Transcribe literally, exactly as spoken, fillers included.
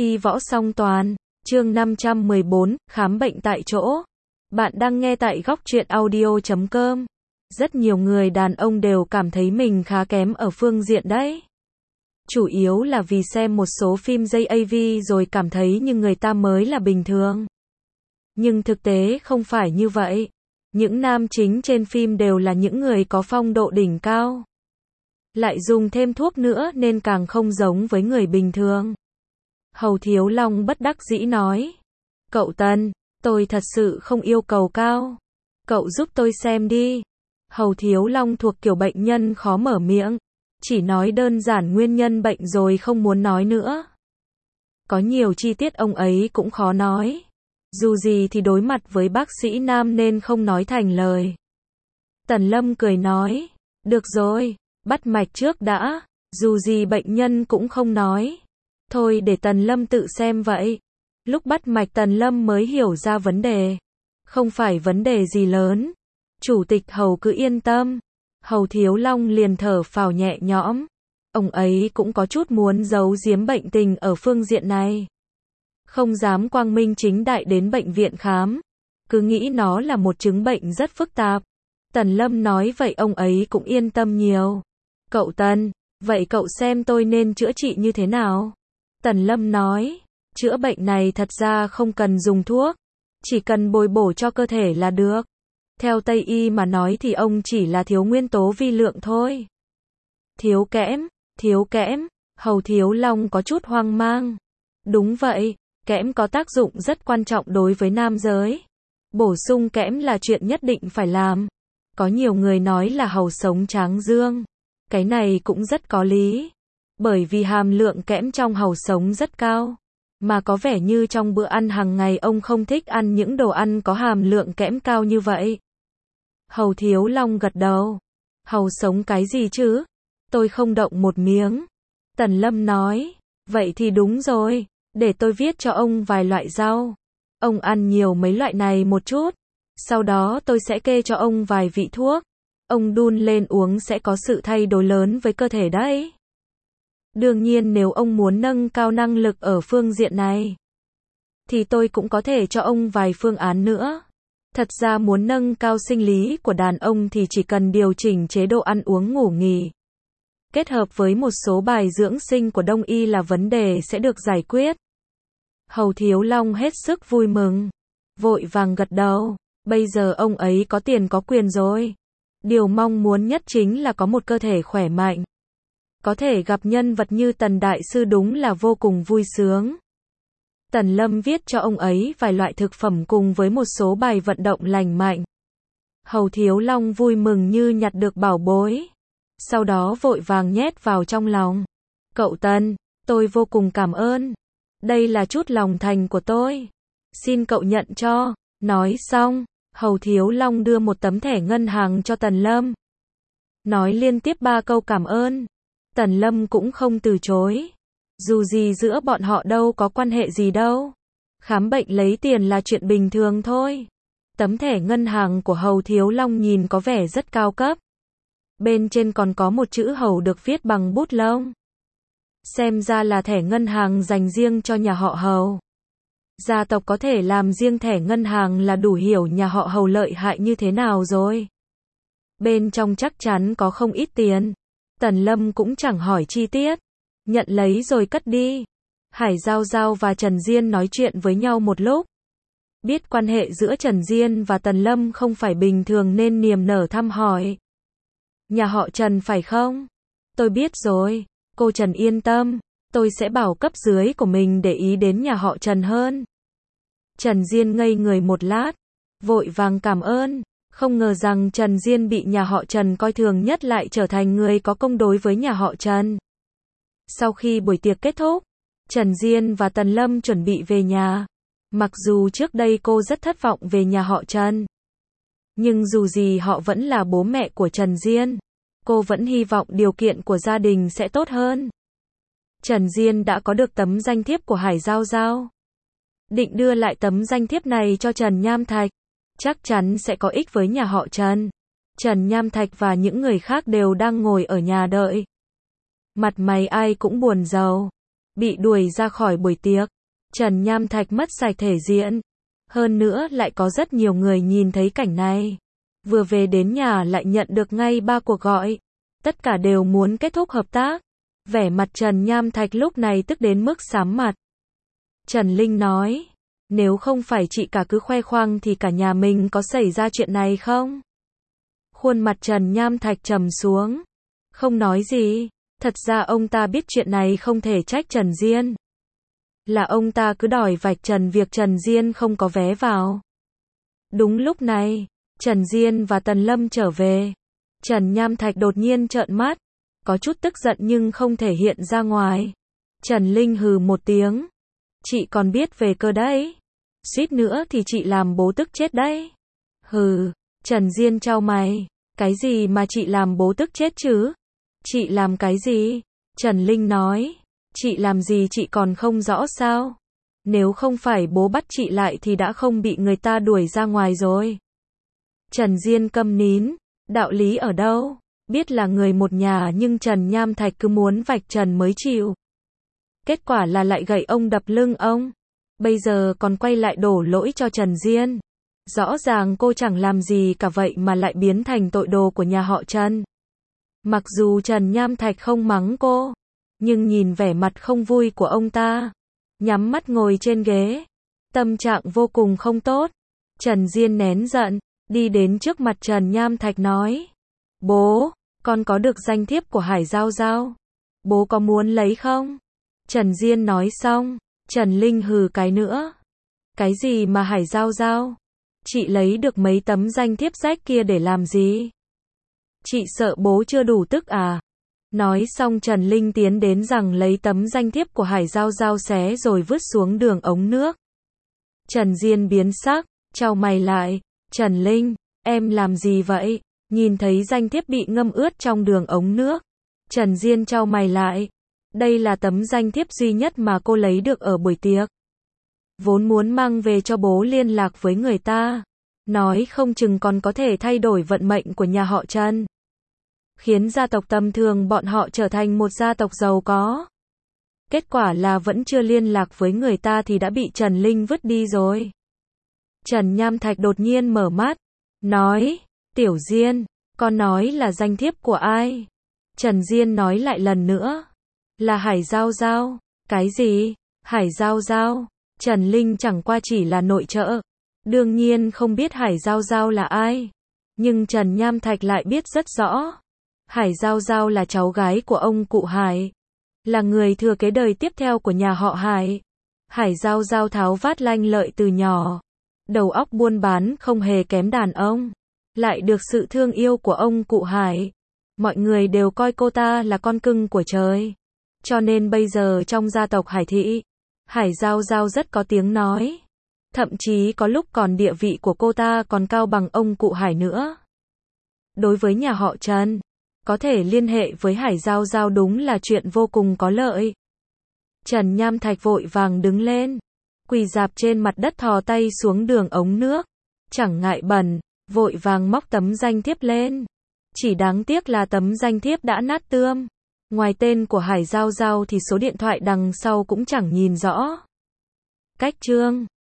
Y võ song toàn, chương năm trăm mười bốn, khám bệnh tại chỗ. Bạn đang nghe tại góc truyện audio chấm com. Rất nhiều người đàn ông đều cảm thấy mình khá kém ở phương diện đấy. Chủ yếu là vì xem một số phim J A V rồi cảm thấy như người ta mới là bình thường. Nhưng thực tế không phải như vậy. Những nam chính trên phim đều là những người có phong độ đỉnh cao. Lại dùng thêm thuốc nữa nên càng không giống với người bình thường. Hầu Thiếu Long bất đắc dĩ nói. Cậu Tần, tôi thật sự không yêu cầu cao. Cậu giúp tôi xem đi. Hầu Thiếu Long thuộc kiểu bệnh nhân khó mở miệng. Chỉ nói đơn giản nguyên nhân bệnh rồi không muốn nói nữa. Có nhiều chi tiết ông ấy cũng khó nói. Dù gì thì đối mặt với bác sĩ nam nên không nói thành lời. Tần Lâm cười nói. Được rồi, bắt mạch trước đã. Dù gì bệnh nhân cũng không nói. Thôi để Tần Lâm tự xem vậy. Lúc bắt mạch Tần Lâm mới hiểu ra vấn đề. Không phải vấn đề gì lớn. Chủ tịch Hầu cứ yên tâm. Hầu Thiếu Long liền thở phào nhẹ nhõm. Ông ấy cũng có chút muốn giấu giếm bệnh tình ở phương diện này. Không dám quang minh chính đại đến bệnh viện khám. Cứ nghĩ nó là một chứng bệnh rất phức tạp. Tần Lâm nói vậy ông ấy cũng yên tâm nhiều. Cậu Tần, vậy cậu xem tôi nên chữa trị như thế nào? Tần Lâm nói, chữa bệnh này thật ra không cần dùng thuốc. Chỉ cần bồi bổ cho cơ thể là được. Theo Tây Y mà nói thì ông chỉ là thiếu nguyên tố vi lượng thôi. Thiếu kẽm, thiếu kẽm, Hầu Thiếu Long có chút hoang mang. Đúng vậy, kẽm có tác dụng rất quan trọng đối với nam giới. Bổ sung kẽm là chuyện nhất định phải làm. Có nhiều người nói là hầu sống tráng dương. Cái này cũng rất có lý. Bởi vì hàm lượng kẽm trong hầu sống rất cao. Mà có vẻ như trong bữa ăn hàng ngày ông không thích ăn những đồ ăn có hàm lượng kẽm cao như vậy. Hầu Thiếu Long gật đầu. Hầu sống cái gì chứ? Tôi không động một miếng. Tần Lâm nói. Vậy thì đúng rồi. Để tôi viết cho ông vài loại rau. Ông ăn nhiều mấy loại này một chút. Sau đó tôi sẽ kê cho ông vài vị thuốc. Ông đun lên uống sẽ có sự thay đổi lớn với cơ thể đấy. Đương nhiên nếu ông muốn nâng cao năng lực ở phương diện này, thì tôi cũng có thể cho ông vài phương án nữa. Thật ra muốn nâng cao sinh lý của đàn ông thì chỉ cần điều chỉnh chế độ ăn uống ngủ nghỉ. Kết hợp với một số bài dưỡng sinh của Đông Y là vấn đề sẽ được giải quyết. Hầu Thiếu Long hết sức vui mừng. Vội vàng gật đầu. Bây giờ ông ấy có tiền có quyền rồi. Điều mong muốn nhất chính là có một cơ thể khỏe mạnh. Có thể gặp nhân vật như Tần Đại Sư đúng là vô cùng vui sướng. Tần Lâm viết cho ông ấy vài loại thực phẩm cùng với một số bài vận động lành mạnh. Hầu Thiếu Long vui mừng như nhặt được bảo bối. Sau đó vội vàng nhét vào trong lòng. Cậu Tần, tôi vô cùng cảm ơn. Đây là chút lòng thành của tôi. Xin cậu nhận cho. Nói xong, Hầu Thiếu Long đưa một tấm thẻ ngân hàng cho Tần Lâm. Nói liên tiếp ba câu cảm ơn. Tần Lâm cũng không từ chối. Dù gì giữa bọn họ đâu có quan hệ gì đâu. Khám bệnh lấy tiền là chuyện bình thường thôi. Tấm thẻ ngân hàng của Hầu Thiếu Long nhìn có vẻ rất cao cấp. Bên trên còn có một chữ Hầu được viết bằng bút lông. Xem ra là thẻ ngân hàng dành riêng cho nhà họ Hầu. Gia tộc có thể làm riêng thẻ ngân hàng là đủ hiểu nhà họ Hầu lợi hại như thế nào rồi. Bên trong chắc chắn có không ít tiền. Tần Lâm cũng chẳng hỏi chi tiết. Nhận lấy rồi cất đi. Hải Giao Giao và Trần Diên nói chuyện với nhau một lúc. Biết quan hệ giữa Trần Diên và Tần Lâm không phải bình thường nên niềm nở thăm hỏi. Nhà họ Trần phải không? Tôi biết rồi. Cô Trần yên tâm. Tôi sẽ bảo cấp dưới của mình để ý đến nhà họ Trần hơn. Trần Diên ngây người một lát. Vội vàng cảm ơn. Không ngờ rằng Trần Diên bị nhà họ Trần coi thường nhất lại trở thành người có công đối với nhà họ Trần. Sau khi buổi tiệc kết thúc, Trần Diên và Tần Lâm chuẩn bị về nhà. Mặc dù trước đây cô rất thất vọng về nhà họ Trần. Nhưng dù gì họ vẫn là bố mẹ của Trần Diên. Cô vẫn hy vọng điều kiện của gia đình sẽ tốt hơn. Trần Diên đã có được tấm danh thiếp của Hải Giao Giao. Định đưa lại tấm danh thiếp này cho Trần Nham Thạch. Chắc chắn sẽ có ích với nhà họ Trần. Trần Nham Thạch và những người khác đều đang ngồi ở nhà đợi. Mặt mày ai cũng buồn rầu. bị đuổi ra khỏi buổi tiệc. Trần Nham Thạch mất sạch thể diện. Hơn nữa lại có rất nhiều người nhìn thấy cảnh này. Vừa về đến nhà lại nhận được ngay ba cuộc gọi. Tất cả đều muốn kết thúc hợp tác. Vẻ mặt Trần Nham Thạch lúc này tức đến mức xám mặt. Trần Linh nói, nếu không phải chị cả cứ khoe khoang thì cả nhà mình có xảy ra chuyện này không? Khuôn mặt Trần Nham Thạch trầm xuống. Không nói gì. Thật ra ông ta biết chuyện này không thể trách Trần Diên. Là ông ta cứ đòi vạch trần việc Trần Diên không có vé vào. Đúng lúc này, Trần Diên và Tần Lâm trở về. Trần Nham Thạch đột nhiên trợn mắt. Có chút tức giận nhưng không thể hiện ra ngoài. Trần Linh hừ một tiếng. Chị còn biết về cơ đấy. Suýt nữa thì chị làm bố tức chết đấy. Hừ, Trần Diên chau mày. Cái gì mà chị làm bố tức chết chứ? Chị làm cái gì? Trần Linh nói. Chị làm gì chị còn không rõ sao? Nếu không phải bố bắt chị lại thì đã không bị người ta đuổi ra ngoài rồi. Trần Diên câm nín. Đạo lý ở đâu? Biết là người một nhà nhưng Trần Nham Thạch cứ muốn vạch trần mới chịu. Kết quả là lại gậy ông đập lưng ông. Bây giờ còn quay lại đổ lỗi cho Trần Diên. Rõ ràng cô chẳng làm gì cả vậy mà lại biến thành tội đồ của nhà họ Trần. Mặc dù Trần Nham Thạch không mắng cô, nhưng nhìn vẻ mặt không vui của ông ta, nhắm mắt ngồi trên ghế, tâm trạng vô cùng không tốt. Trần Diên nén giận, đi đến trước mặt Trần Nham Thạch nói, bố, con có được danh thiếp của Hải Giao Giao, bố có muốn lấy không? Trần Diên nói xong, Trần Linh hừ cái nữa. Cái gì mà Hải Giao Giao? Chị lấy được mấy tấm danh thiếp rách kia để làm gì? Chị sợ bố chưa đủ tức à? Nói xong Trần Linh tiến đến rằng lấy tấm danh thiếp của Hải Giao Giao xé rồi vứt xuống đường ống nước. Trần Diên biến sắc, chau mày lại. Trần Linh, em làm gì vậy? Nhìn thấy danh thiếp bị ngâm ướt trong đường ống nước. Trần Diên chau mày lại. Đây là tấm danh thiếp duy nhất mà cô lấy được ở buổi tiệc. Vốn muốn mang về cho bố liên lạc với người ta. Nói không chừng còn có thể thay đổi vận mệnh của nhà họ Trần. Khiến gia tộc tầm thường bọn họ trở thành một gia tộc giàu có. Kết quả là vẫn chưa liên lạc với người ta thì đã bị Trần Linh vứt đi rồi. Trần Nham Thạch đột nhiên mở mắt. Nói, Tiểu Diên, con nói là danh thiếp của ai? Trần Diên nói lại lần nữa. Là Hải Giao Giao. Cái gì? Hải Giao Giao? Trần Linh chẳng qua chỉ là nội trợ. Đương nhiên không biết Hải Giao Giao là ai. Nhưng Trần Nham Thạch lại biết rất rõ. Hải Giao Giao là cháu gái của ông cụ Hải. Là người thừa kế đời tiếp theo của nhà họ Hải. Hải Giao Giao tháo vát lanh lợi từ nhỏ. Đầu óc buôn bán không hề kém đàn ông. Lại được sự thương yêu của ông cụ Hải. Mọi người đều coi cô ta là con cưng của trời. Cho nên bây giờ trong gia tộc Hải Thị, Hải Giao Giao rất có tiếng nói. Thậm chí có lúc còn địa vị của cô ta còn cao bằng ông cụ Hải nữa. Đối với nhà họ Trần, có thể liên hệ với Hải Giao Giao đúng là chuyện vô cùng có lợi. Trần Nham Thạch vội vàng đứng lên, quỳ rạp trên mặt đất thò tay xuống đường ống nước. Chẳng ngại bẩn, vội vàng móc tấm danh thiếp lên. Chỉ đáng tiếc là tấm danh thiếp đã nát tươm. Ngoài tên của Hải Giao Giao thì số điện thoại đằng sau cũng chẳng nhìn rõ. Cách chương